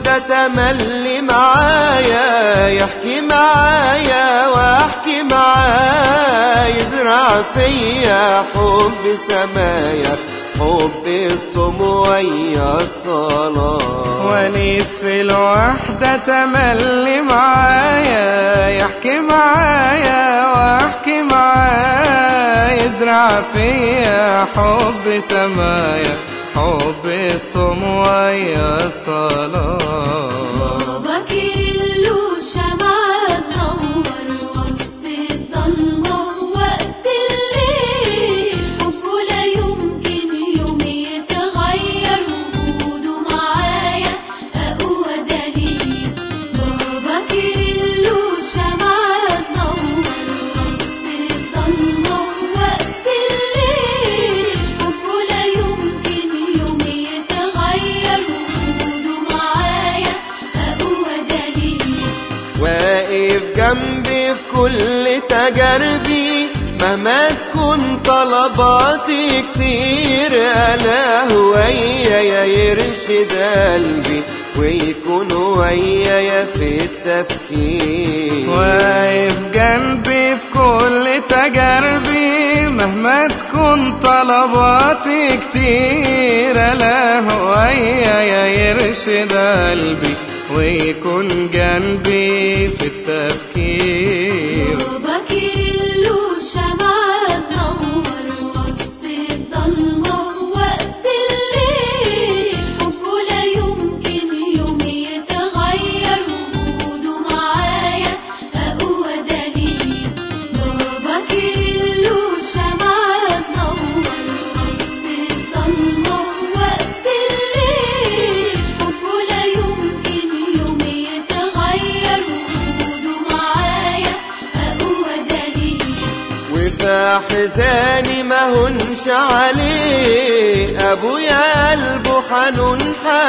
واحدة تملي معايا، يحكي معايا واحكي معايا، يزرع فيا حب سمايا، حب الصوم ويا الصلاة. ونيس في الوحدة تملي معايا، يحكي معايا واحكي معايا، يزرع فيا حب سمايا، حب الصوم ويا الصلاة. بابا كيرلو شمعة تنور وسط الضلمة وقت الليل، حبه لا يمكن يوم يتغير، وجوده معايا أقوى دليل. بابا كيرلو شمعة تنور وسط الضلمة وقت الليل، حبه لا يمكن يوم يتغير، وجوده معايا أقوى دليل. واقف جنبي في كل تجاربي، مهما تكون طلباتي كتير، ألا ويايا يرشد قلبي، ويكون ويايا في التفكير. واقف جنبي في كل تجاربي، مهما تكون طلباتي كتير، ألا ويايا يرشد قلبي، ويكون جنبي في التفكير. بابا كيرلو شمعة تنور وسط الضلمة وقت الليل، حبه لا يمكن يوم يتغير، وجوده معايا أقوى دليل. بابا كيرلو شمعة تنور وسط الضلمة وقت الليل، حبه لا يمكن يوم يتغير، وجوده معايا أقوى دليل. وفي حزاني ما هنش عليه، ابويا قلبه حنون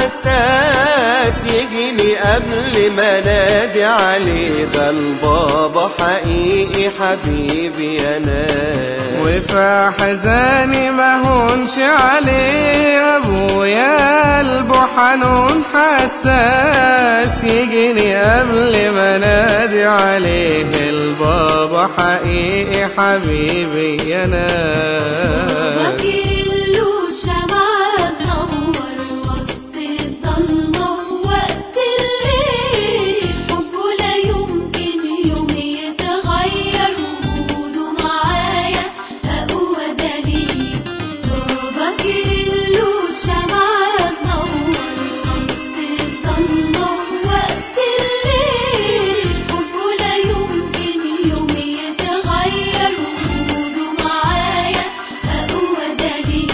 حساس، يجيني قبل ما نادي عليه، ده البابا حقيقي حبيبي يا ناس. وفي حزاني ما هونش عليه، ابويا قلبه حنون حساس، يجيني قبل ما نادي عليه، البابا حقيقي حبيبي يا ناس. كيرلو شمعة تنور وسط الضلمة وقت الليل، حبه لا يمكن يوم يتغير، وجوده معايا أقوى دليل. بابا كيرلو شمعة تنور وسط الضلمة وقت الليل، حبه لا يمكن يوم يتغير، وجوده معايا أقوى دليل.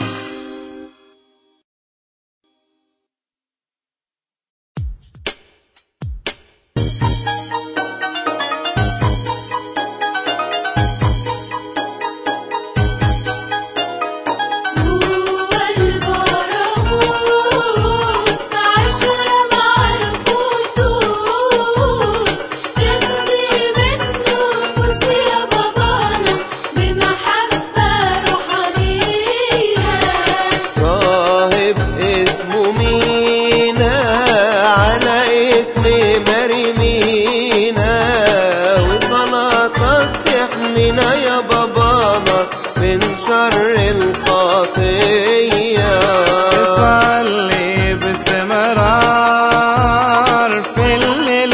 جوا البراغوث عشرة مع القدوس، تغني بالنفوس يا بابانا بمحبة روحانية. راهب اسمه مينا على اسم ماري مينا، وصلاتك تحمينا يا بابانا من شر الخطية. صلي باستمرار في الليل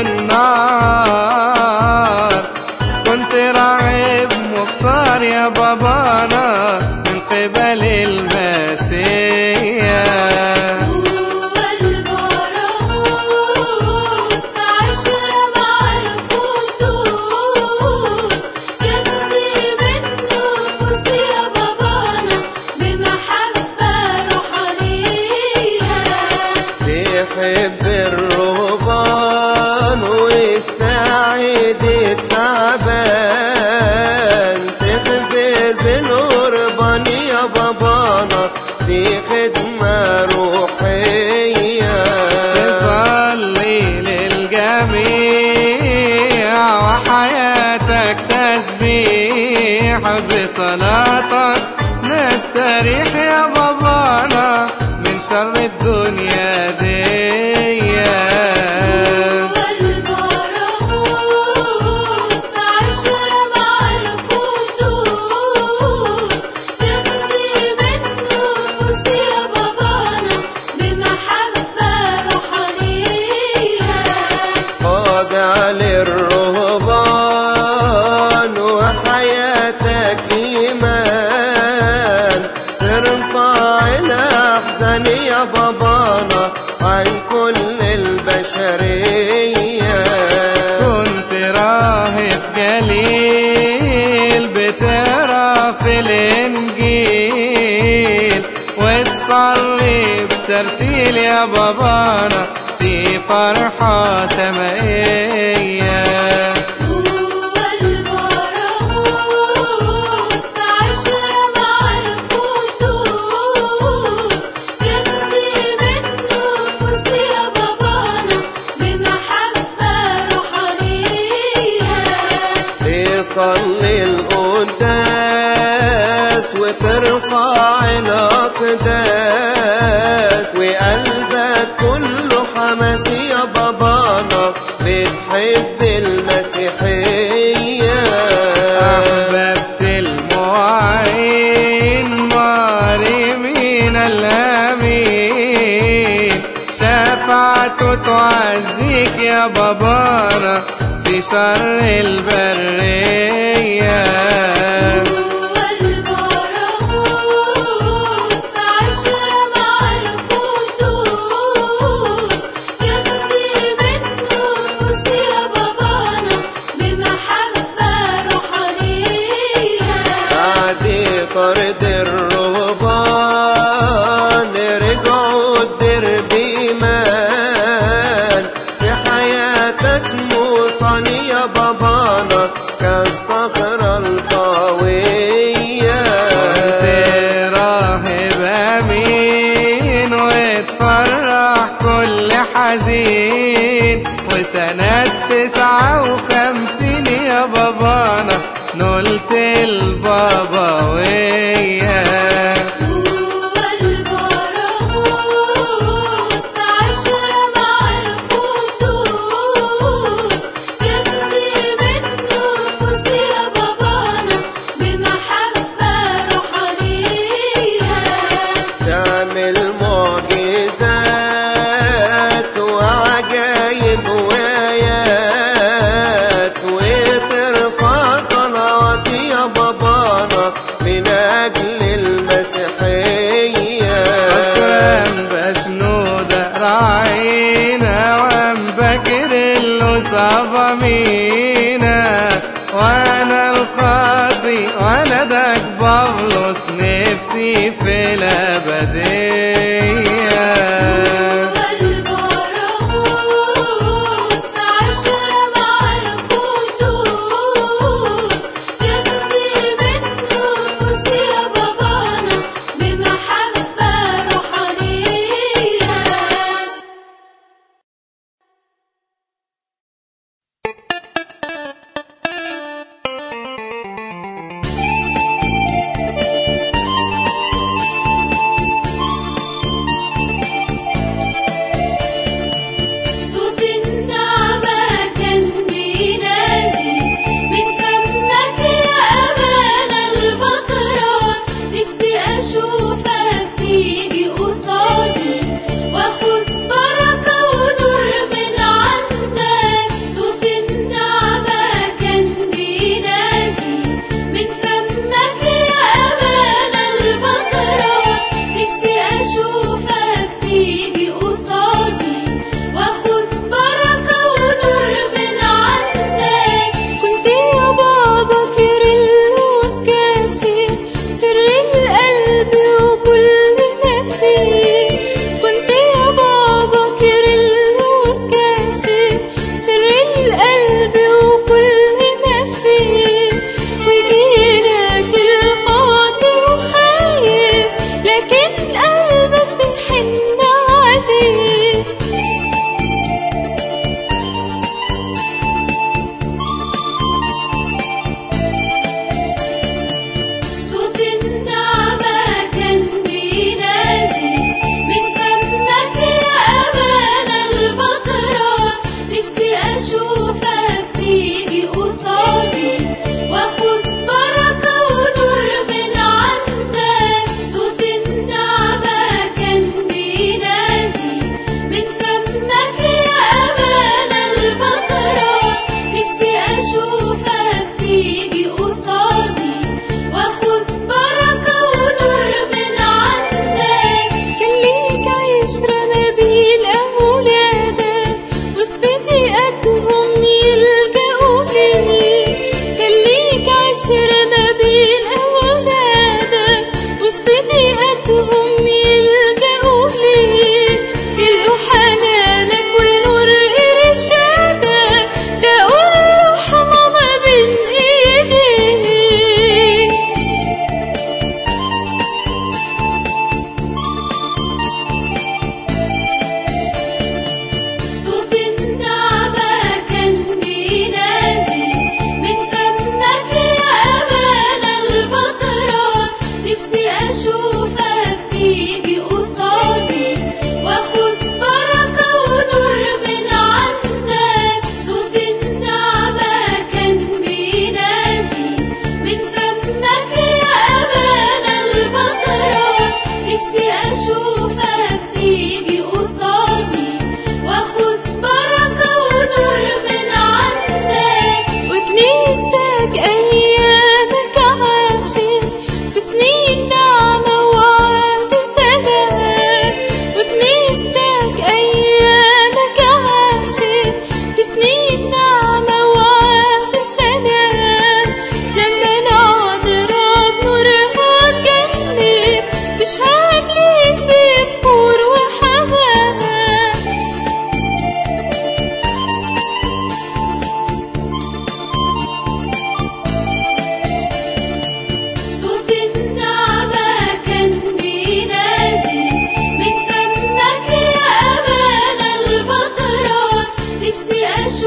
والنهار، كنت راعب مختار يا بابانا من قبل المسيح. جوا البراغوث عشرة مع القدوس، تغني بالنفوس يا بابانا بمحبة روحانية. تحب الرهبان وتساعد التعبان، تخبز الغربان يا بابانا في خدمة روحية. تصلي للجميع وحياتك تسبيح، بصلاتك نستريح يا بابانا من شر الدنيا دي. فعل الرهبان وحياتك إيمان ترفع الأحزان يا بابانا عن كل البشرية. كنت راهب جليل بتقرا في الإنجيل وتصلي بترتيل يا بابانا في فرحة سمائية. هو البراغوث في عشرة مع القدوس يخدم النفوس يا بابانا بمحبة روحانية. تصلي القداس وترفع الأقداس وقلبك كله حماس يا بابانا بتحب المسيحية. أحببت المعين مريمين الأمين شفاعته تعزيك يا بابانا في شر البرية. هو البراغوث في عشرة مع القدوس يخدم النفوس يا بابانا بمحبة روحانية. بعد طرد الرهبان رجعوا الدرب إيمان في حياتك موصاني يا بابانا كالصخرة القوية. كنت راهب أمين وتفرح كل حزين وسنة 59 يا بابانا نلت البابوية. هو البراغوث في عشرة مع القدوس يخدم النفوس يا بابانا بمحبة روحانية. تعمل معجزات وعجايب وآيات وترفع صلوات يا بابانا من أجل المسيحية. أذكر بشنودة راعينا وأم بكر اللي صبمينا وأنا الخاطي ولدك بابلوس نفسي في الأبدية. هو البراغوث في عشرة مع القدوس يخدم النفوس يا بابانا بمحبة روحانية. صوت النعمة كان بينادي من فمك يا أبانا البطرة نفسي أشوفك تيجي قصادي واخد بركة ونور من عندك. صوت النعمة كان بينادي من فمك يا أبانا البطرة نفسي أشوفك تيجي قصادي واخد بركة ونور من عندك. كنت يا بابا كيرلس كاشف سر القلب وكل ما فيه. كنت يا بابا كيرلس كاشف سر القلب وكل ما فيه. وجيلك الخاطي وخايف لكن قلبك بيحن عليك. صوت النعمة كان بينادي من فمك يا أبانا البطرة نفسي أشوفك تيجي قصادي واخد بركة ونور من عندك. صوت النعمة كان بينادي من فمك يا أبانا البطرة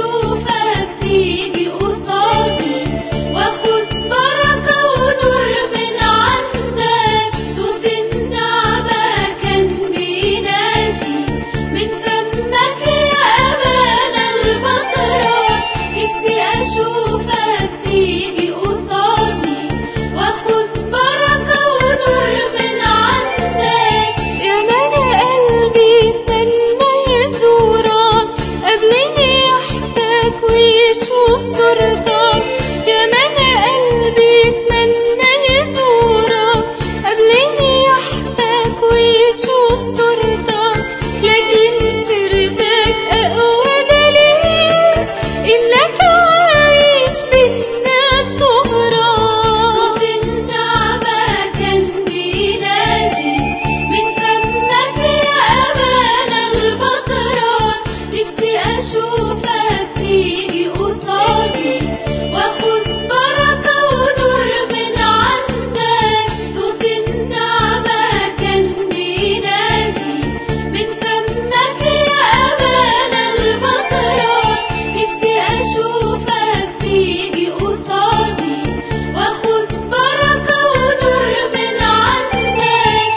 أشوفك تيجي قصادي واخد بركة ونور من عندك. صوت النعمة كان بينادي من فمك يا أبانا البطرة. نفسي أشوفك تيجي قصادي واخد بركة ونور من عندك. يا ملا قلبي اتمنى يزورك قبلني يحتاج ويشوف صورتك. يا ملا قلبي اتمنى يزورك قبلني يحتاج ويشوف صورتك. لكن سيرتك أقوى دليل إنك عايش بينا بتهرب. صوت النعمة كان بينادي من فمك يا أبانا البطرة. نفسي أشوفك تيجي قصادي واخد بركة ونور من عندك. صوت النعمة كان بينادي من فمك يا أبانا البطرة. نفسي أشوفك تيجي قصادي واخد بركة ونور من عندك.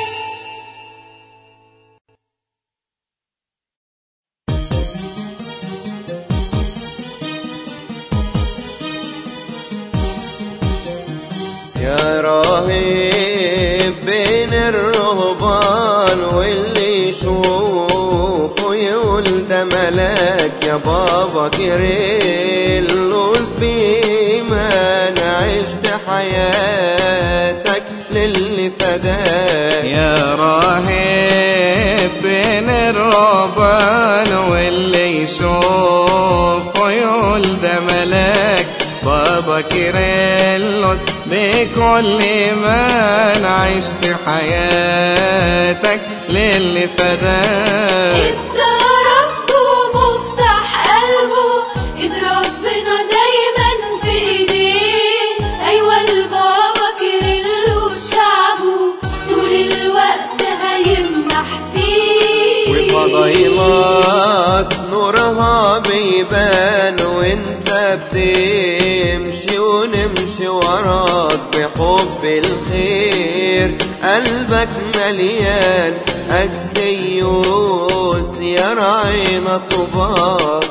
يا راهب بين الرهبان واللي يشوفه يقول ده ملاك. يا بابا كيرلس بإيمان عشت حياتك للي فداك. يا راهب بين الرهبان واللي يشوفه يقول ده ملاك. بابا كيرلس بكل إيمان عشت حياتك للي فداك. إدى ربه مفتاح قلبه، إيد ربنا دايما في إيديه. أيوة البابا كيرلس شعبه طول الوقت هيمدح فيه. وفضيلات نورها بيبان وانت بتمشي ونمشي وراك بحب الخير. قلبك مليان أكسيوس يا راعينا طوباك.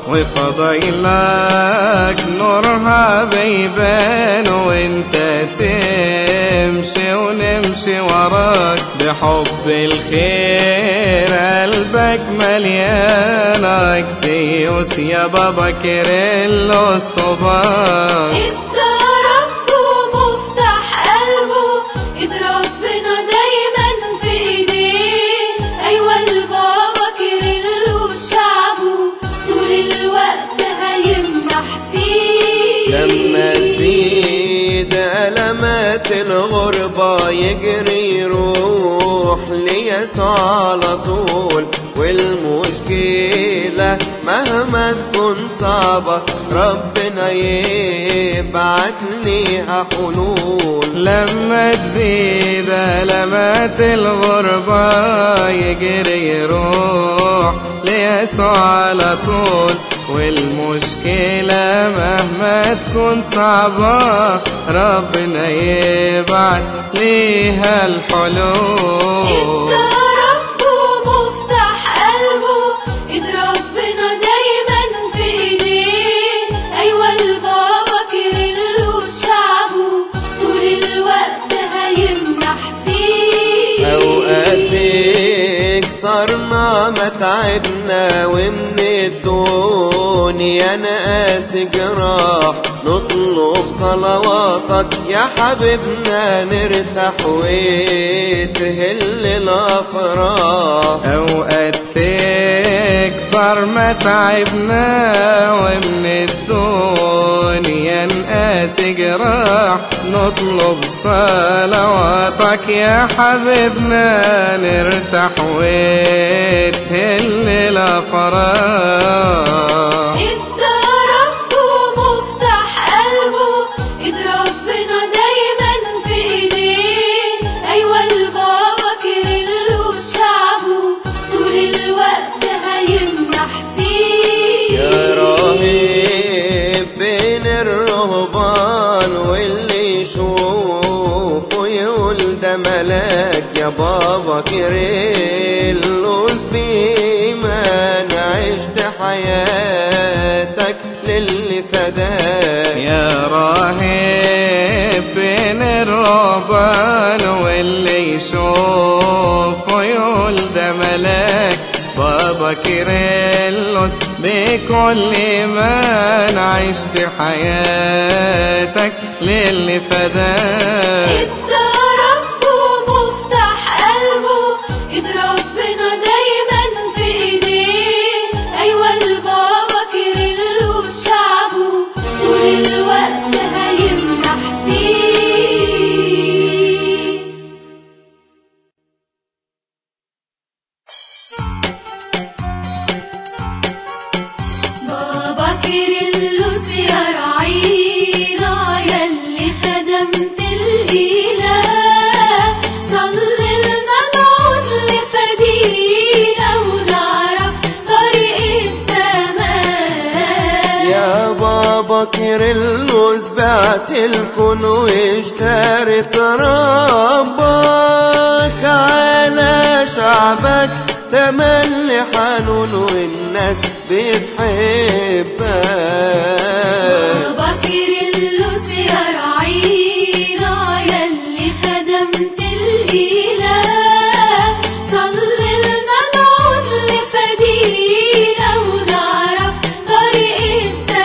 وفضيلك نورها بيبان وانت تمشي ونمشي وراك بحب الخير. قلبك مليان أكسيوس يا بابا كيرلس طوباك. إدى ربه مفتاح قلبه، إيد ربنا دايما في إيديه. أيوة البابا كيرلس شعبه طول الوقت هيمدح فيه. لما تزيد ألمات الغربة يجري يروح ليسوع على طول. والمشكلة مهما تكون صعبة ربنا يبعت ليها حلول. لما تزيد ألمات الغربة يجري يروح ليسوع على طول. والمشكلة مهما تكون صعبة ربنا يبعت ليها الحلول. إدى ربه مفتاح قلبه، إيد ربنا دايما في إيديه. أيوة البابا كيرلس شعبه طول الوقت هيمدح فيه. أوقات كسرنا متعبنا ومن الدنيا نقاس جراح. نطلب صلواتك يا حبيبنا نرتاح وتهل الأفراح. أوقات تكتر متعبنا ومن الدنيا نقاس جراح. نطلب صلواتك يا حبيبنا نرتاح وتهل الأفراح. إدى ربه مفتاح قلبه، إيد ربنا دايما في إيديه. أيوة البابا كيرلس شعبه طول الوقت هيمدح فيه. يا راهب كيرلس بإيمان عشت حياتك للي فداك. يا راهب بين الرهبان واللي يشوفه يقول ده ملاك. بابا كيرلس بكل إيمان عشت حياتك للي فداك. ادى ربه مفتاح قلبه، ايد ربنا دايما في ايديه. ايوه البابا كيرلس شعبه طول الوقت هيمنح فيه. بابا كيرلس يا رعينا يلي خدمت الإله، صلي المبعوث لفدينا ونعرف طريق السماء. يا بابا كيرلس بعت الكون واشترت ربك على شعبك، تملي حنون والناس بتحبك. بابا كيرلس يا رعينا يلي خدمت الإله، صلي المبعوث لفدينا ونعرف طريق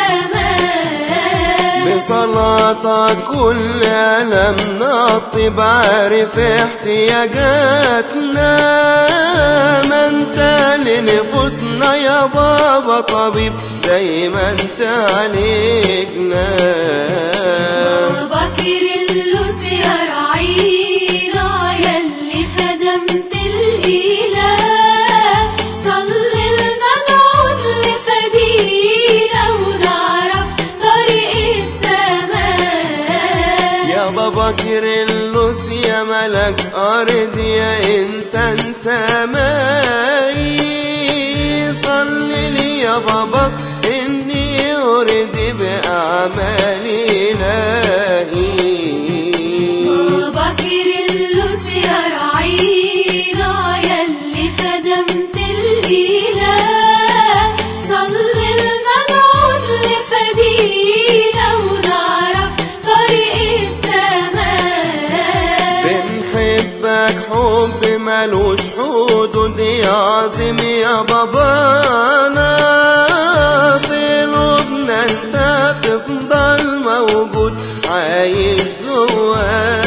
السماء. بصلاتك كل ألمنا الطب عارف احتياجاتنا، ما انت لنفوسنا يا بابا طبيب دايما تعالجنا. بابا كيرلس يا رعينا يلي خدمت الإله، صلي المبعوث لفدينا ونعرف طريق السماء. يا بابا كيرلس يا ملك أرض يا إنسان سمائي، صلي لي يا بابا إني أرضي بأعمال إلهي. بابا كيرلس يا رعينا يلي خدمت الإله، صلي المبعوث لفدينا ونعرف طريق السماء. بنحبك حب ملوش حدود يا عظيم يا بابانا، في قلوبنا انت تفضل موجود عايش جوانا.